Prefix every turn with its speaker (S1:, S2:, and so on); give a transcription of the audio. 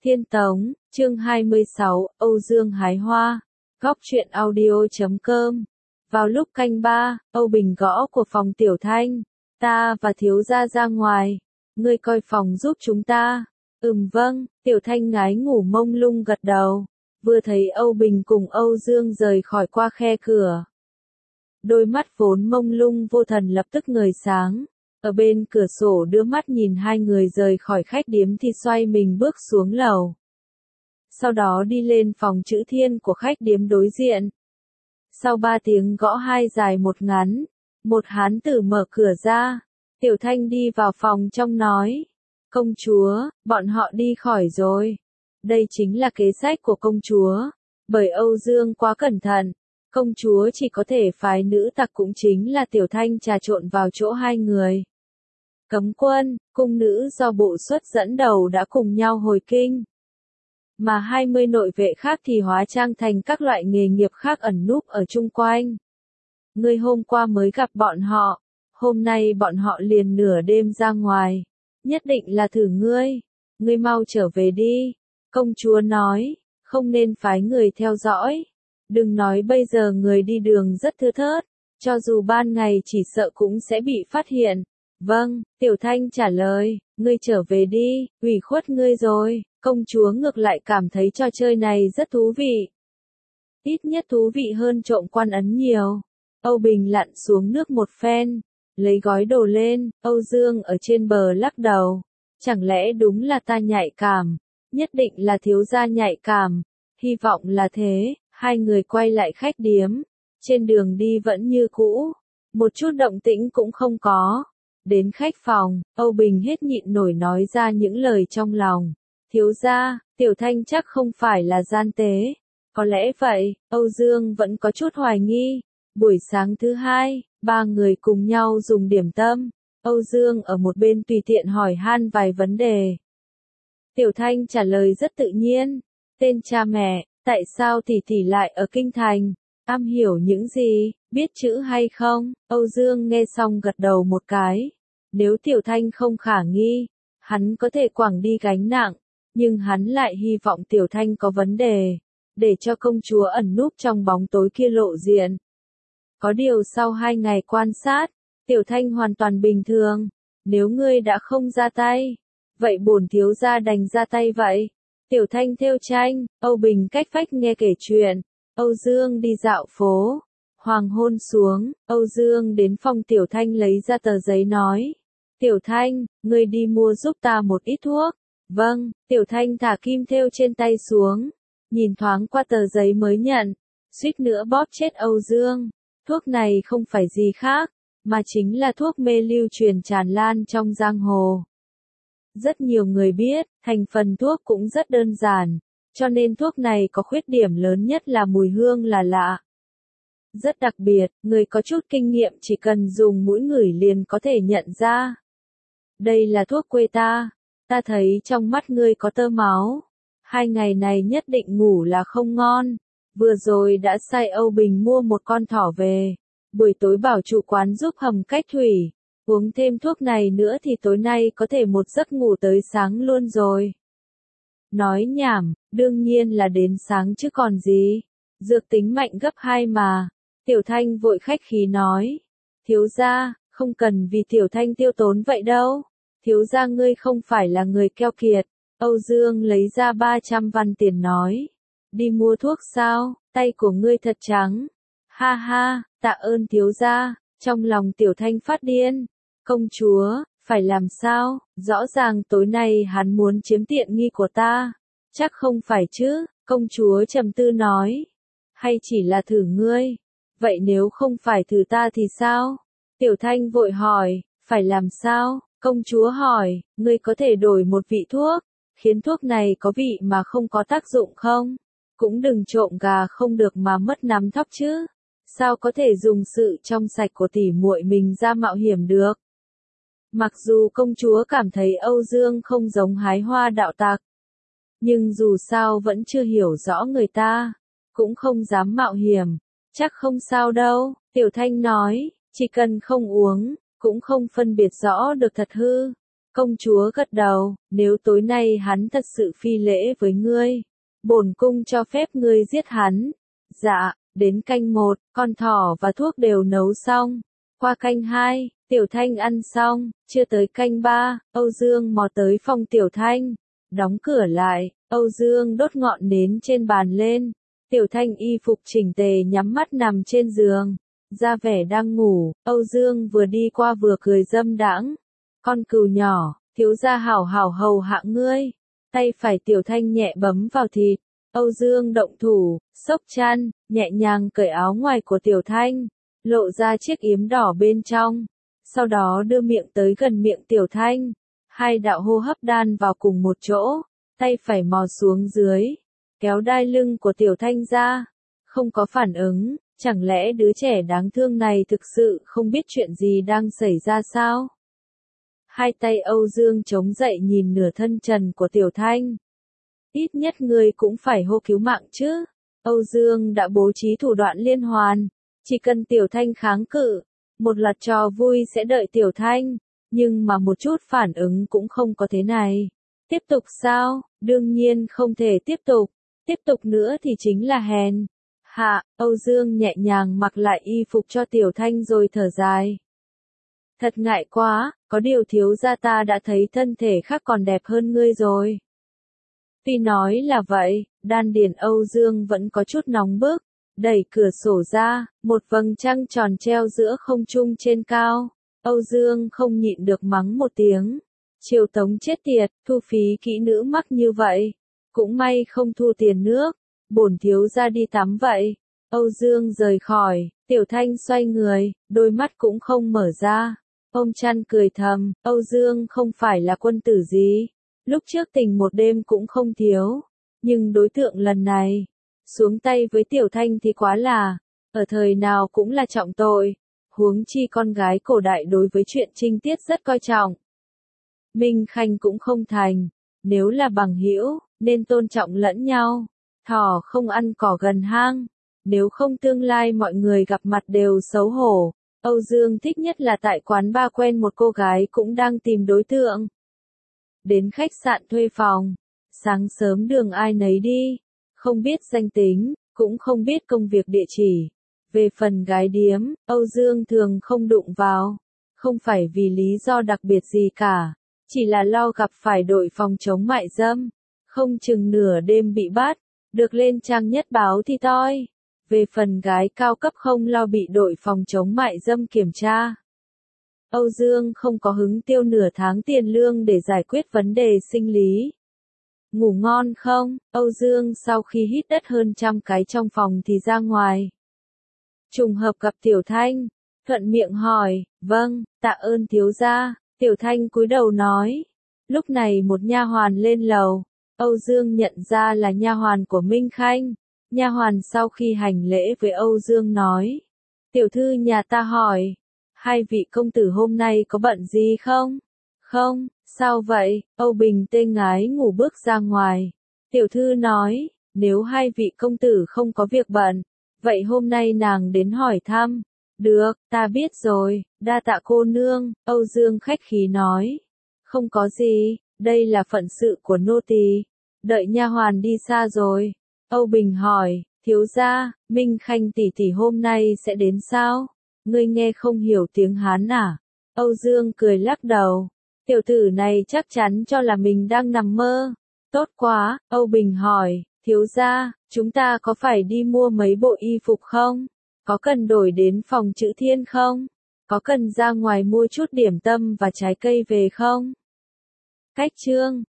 S1: Thiên Tống, chương 26, Âu Dương hái hoa. Góc truyện audio.com. Vào lúc canh ba, Âu Bình gõ của phòng Tiểu Thanh. Ta và thiếu gia ra ngoài. Ngươi coi phòng giúp chúng ta. Vâng, Tiểu Thanh ngái ngủ mông lung gật đầu. Vừa thấy Âu Bình cùng Âu Dương rời khỏi qua khe cửa. Đôi mắt vốn mông lung vô thần lập tức ngời sáng. Ở bên cửa sổ đưa mắt nhìn hai người rời khỏi khách điếm thì xoay mình bước xuống lầu. Sau đó đi lên phòng chữ thiên của khách điếm đối diện. Sau 3 tiếng gõ hai dài một ngắn, một hán tử mở cửa ra. Tiểu Thanh đi vào phòng trong nói. Công chúa, bọn họ đi khỏi rồi. Đây chính là kế sách của công chúa. Bởi Âu Dương quá cẩn thận. Công chúa chỉ có thể phái nữ tặc cũng chính là Tiểu Thanh trà trộn vào chỗ hai người. Cấm quân, cung nữ do bộ xuất dẫn đầu đã cùng nhau hồi kinh. Mà 20 nội vệ khác thì hóa trang thành các loại nghề nghiệp khác ẩn núp ở chung quanh. Ngươi hôm qua mới gặp bọn họ, hôm nay bọn họ liền nửa đêm ra ngoài. Nhất định là thử ngươi. Ngươi mau trở về đi. Công chúa nói, không nên phái người theo dõi. Đừng nói bây giờ người đi đường rất thưa thớt, cho dù ban ngày chỉ sợ cũng sẽ bị phát hiện. Vâng, Tiểu Thanh trả lời, ngươi trở về đi, ủy khuất ngươi rồi. Công chúa ngược lại cảm thấy trò chơi này rất thú vị. Ít nhất thú vị hơn trộm quan ấn nhiều. Âu Bình lặn xuống nước một phen, lấy gói đồ lên, Âu Dương ở trên bờ lắc đầu. Chẳng lẽ đúng là ta nhạy cảm? Nhất định là thiếu gia nhạy cảm. Hy vọng là thế. Hai người quay lại khách điếm. Trên đường đi vẫn như cũ. Một chút động tĩnh cũng không có. Đến khách phòng, Âu Bình hết nhịn nổi nói ra những lời trong lòng. Thiếu gia, Tiểu Thanh chắc không phải là gian tế. Có lẽ vậy, Âu Dương vẫn có chút hoài nghi. Buổi sáng thứ hai, ba người cùng nhau dùng điểm tâm. Âu Dương ở một bên tùy tiện hỏi han vài vấn đề. Tiểu Thanh trả lời rất tự nhiên. Tên cha mẹ, tại sao tỷ tỷ lại ở kinh thành? Am hiểu những gì, biết chữ hay không? Âu Dương nghe xong gật đầu một cái. Nếu Tiểu Thanh không khả nghi, hắn có thể quẳng đi gánh nặng. Nhưng hắn lại hy vọng Tiểu Thanh có vấn đề, để cho công chúa ẩn núp trong bóng tối kia lộ diện. Có điều sau 2 ngày quan sát, Tiểu Thanh hoàn toàn bình thường. Nếu ngươi đã không ra tay, vậy bổn thiếu gia đành ra tay vậy. Tiểu Thanh thêu tranh, Âu Bình cách vách nghe kể chuyện. Âu Dương đi dạo phố. Hoàng hôn xuống, Âu Dương đến phòng Tiểu Thanh lấy ra tờ giấy nói. Tiểu Thanh, ngươi đi mua giúp ta một ít thuốc. Vâng, Tiểu Thanh thả kim thêu trên tay xuống. Nhìn thoáng qua tờ giấy mới nhận. Suýt nữa bóp chết Âu Dương. Thuốc này không phải gì khác, mà chính là thuốc mê lưu truyền tràn lan trong giang hồ. Rất nhiều người biết, thành phần thuốc cũng rất đơn giản, cho nên thuốc này có khuyết điểm lớn nhất là mùi hương là lạ. Rất đặc biệt, người có chút kinh nghiệm chỉ cần dùng mũi ngửi liền có thể nhận ra. Đây là thuốc quê ta thấy trong mắt ngươi có tơ máu. 2 ngày này nhất định ngủ là không ngon. Vừa rồi đã sai Âu Bình mua một con thỏ về. Buổi tối bảo chủ quán giúp hầm cách thủy. Uống thêm thuốc này nữa thì tối nay có thể một giấc ngủ tới sáng luôn rồi. Nói nhảm, đương nhiên là đến sáng chứ còn gì. Dược tính mạnh gấp 2 mà. Tiểu Thanh vội khách khí nói. Thiếu gia, không cần vì Tiểu Thanh tiêu tốn vậy đâu. Thiếu gia ngươi không phải là người keo kiệt. Âu Dương lấy ra 300 văn tiền nói. Đi mua thuốc sao, tay của ngươi thật trắng. Ha ha, tạ ơn thiếu gia. Trong lòng Tiểu Thanh phát điên. Công chúa, phải làm sao? Rõ ràng tối nay hắn muốn chiếm tiện nghi của ta. Chắc không phải chứ? Công chúa trầm tư nói. Hay chỉ là thử ngươi? Vậy nếu không phải thử ta thì sao? Tiểu Thanh vội hỏi, phải làm sao? Công chúa hỏi, ngươi có thể đổi một vị thuốc, khiến thuốc này có vị mà không có tác dụng không? Cũng đừng trộm gà không được mà mất nắm thóc chứ. Sao có thể dùng sự trong sạch của tỷ muội mình ra mạo hiểm được? Mặc dù công chúa cảm thấy Âu Dương không giống hái hoa đạo tặc, nhưng dù sao vẫn chưa hiểu rõ người ta, cũng không dám mạo hiểm. Chắc không sao đâu, Tiểu Thanh nói, chỉ cần không uống, cũng không phân biệt rõ được thật hư. Công chúa gật đầu, nếu tối nay hắn thật sự phi lễ với ngươi, bổn cung cho phép ngươi giết hắn. Dạ, đến canh 1, con thỏ và thuốc đều nấu xong. Qua canh 2, Tiểu Thanh ăn xong, chưa tới canh 3, Âu Dương mò tới phòng Tiểu Thanh. Đóng cửa lại, Âu Dương đốt ngọn nến trên bàn lên. Tiểu Thanh y phục chỉnh tề nhắm mắt nằm trên giường. Ra vẻ đang ngủ, Âu Dương vừa đi qua vừa cười dâm đãng. Con cừu nhỏ, thiếu gia hảo hảo hầu hạ ngươi. Tay phải Tiểu Thanh nhẹ bấm vào thịt. Âu Dương động thủ, xốc chăn, nhẹ nhàng cởi áo ngoài của Tiểu Thanh, lộ ra chiếc yếm đỏ bên trong. Sau đó đưa miệng tới gần miệng Tiểu Thanh. Hai đạo hô hấp đan vào cùng một chỗ, tay phải mò xuống dưới, kéo đai lưng của Tiểu Thanh ra. Không có phản ứng, chẳng lẽ đứa trẻ đáng thương này thực sự không biết chuyện gì đang xảy ra sao? Hai tay Âu Dương chống dậy nhìn nửa thân trần của Tiểu Thanh. Ít nhất ngươi cũng phải hô cứu mạng chứ. Âu Dương đã bố trí thủ đoạn liên hoàn, chỉ cần Tiểu Thanh kháng cự, một loạt trò vui sẽ đợi Tiểu Thanh, nhưng mà một chút phản ứng cũng không có thế này. Tiếp tục sao? Đương nhiên không thể tiếp tục nữa thì chính là hèn. Hạ, Âu Dương nhẹ nhàng mặc lại y phục cho Tiểu Thanh rồi thở dài. Thật ngại quá, có điều thiếu gia ta đã thấy thân thể khác còn đẹp hơn ngươi rồi. Tuy nói là vậy, đan điền Âu Dương vẫn có chút nóng bức, đẩy cửa sổ ra, một vầng trăng tròn treo giữa không trung trên cao. Âu Dương không nhịn được mắng một tiếng. Triều Tống chết tiệt, thu phí kỹ nữ mắc như vậy. Cũng may không thu tiền nước, bổn thiếu gia đi tắm vậy. Âu Dương rời khỏi, Tiểu Thanh xoay người, đôi mắt cũng không mở ra. Ôm chăn cười thầm, Âu Dương không phải là quân tử gì. Lúc trước tình một đêm cũng không thiếu, nhưng đối tượng lần này, xuống tay với Tiểu Thanh thì quá là, ở thời nào cũng là trọng tội, huống chi con gái cổ đại đối với chuyện trinh tiết rất coi trọng. Minh Khanh cũng không thành, nếu là bằng hữu, nên tôn trọng lẫn nhau, thỏ không ăn cỏ gần hang, nếu không tương lai mọi người gặp mặt đều xấu hổ. Âu Dương thích nhất là tại quán bar quen một cô gái cũng đang tìm đối tượng. Đến khách sạn thuê phòng, sáng sớm đường ai nấy đi, không biết danh tính, cũng không biết công việc địa chỉ. Về phần gái điếm, Âu Dương thường không đụng vào, không phải vì lý do đặc biệt gì cả, chỉ là lo gặp phải đội phòng chống mại dâm, không chừng nửa đêm bị bắt, được lên trang nhất báo thì toi. Về phần gái cao cấp không lo bị đội phòng chống mại dâm kiểm tra. Âu Dương không có hứng tiêu nửa tháng tiền lương để giải quyết vấn đề sinh lý. Ngủ ngon không? Âu Dương sau khi hít đất hơn 100 cái trong phòng thì ra ngoài. Trùng hợp gặp Tiểu Thanh, thuận miệng hỏi, vâng, tạ ơn thiếu gia. Tiểu Thanh cúi đầu nói. Lúc này một nha hoàn lên lầu, Âu Dương nhận ra là nha hoàn của Minh Khanh. Nha hoàn sau khi hành lễ với Âu Dương nói, tiểu thư nhà ta hỏi, hai vị công tử hôm nay có bận gì không? Không, sao vậy? Âu Bình tê ngái ngủ bước ra ngoài. Tiểu thư nói, nếu hai vị công tử không có việc bận, vậy hôm nay nàng đến hỏi thăm. Được, ta biết rồi, đa tạ cô nương, Âu Dương khách khí nói. Không có gì, đây là phận sự của nô tỳ. Đợi nha hoàn đi xa rồi. Âu Bình hỏi, thiếu gia, Minh Khanh tỷ tỷ hôm nay sẽ đến sao? Ngươi nghe không hiểu tiếng Hán à? Âu Dương cười lắc đầu. Tiểu tử này chắc chắn cho là mình đang nằm mơ. Tốt quá, Âu Bình hỏi, thiếu gia, chúng ta có phải đi mua mấy bộ y phục không? Có cần đổi đến phòng chữ Thiên không? Có cần ra ngoài mua chút điểm tâm và trái cây về không? Cách chương